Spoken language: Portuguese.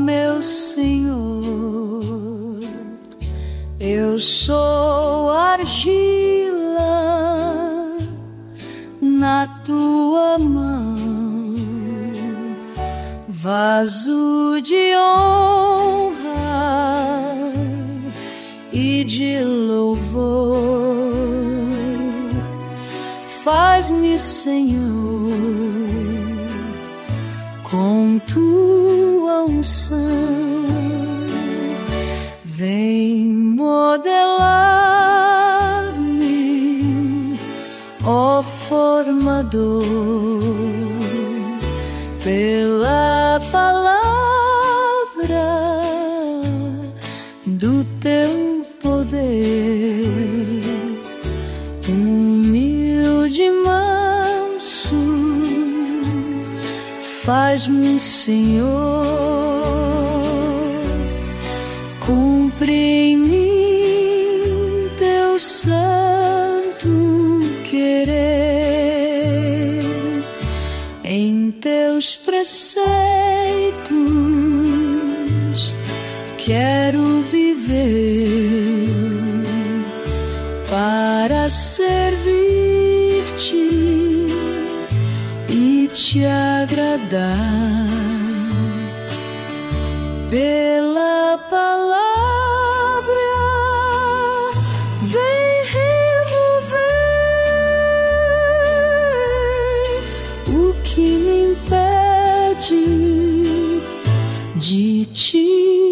meu Senhor, eu sou argila na tua mão, vaso de honra e de louvor. Faz-me, Senhor, com tua unção, vem modelar-me, ó formador, pela palavra do teu poder. Humilde e manso, faz-me, Senhor, cumpre em mim teu santo querer. Em teus preceitos quero viver para servir-te e te agradar. Pela palavra vem remover o que me impede de te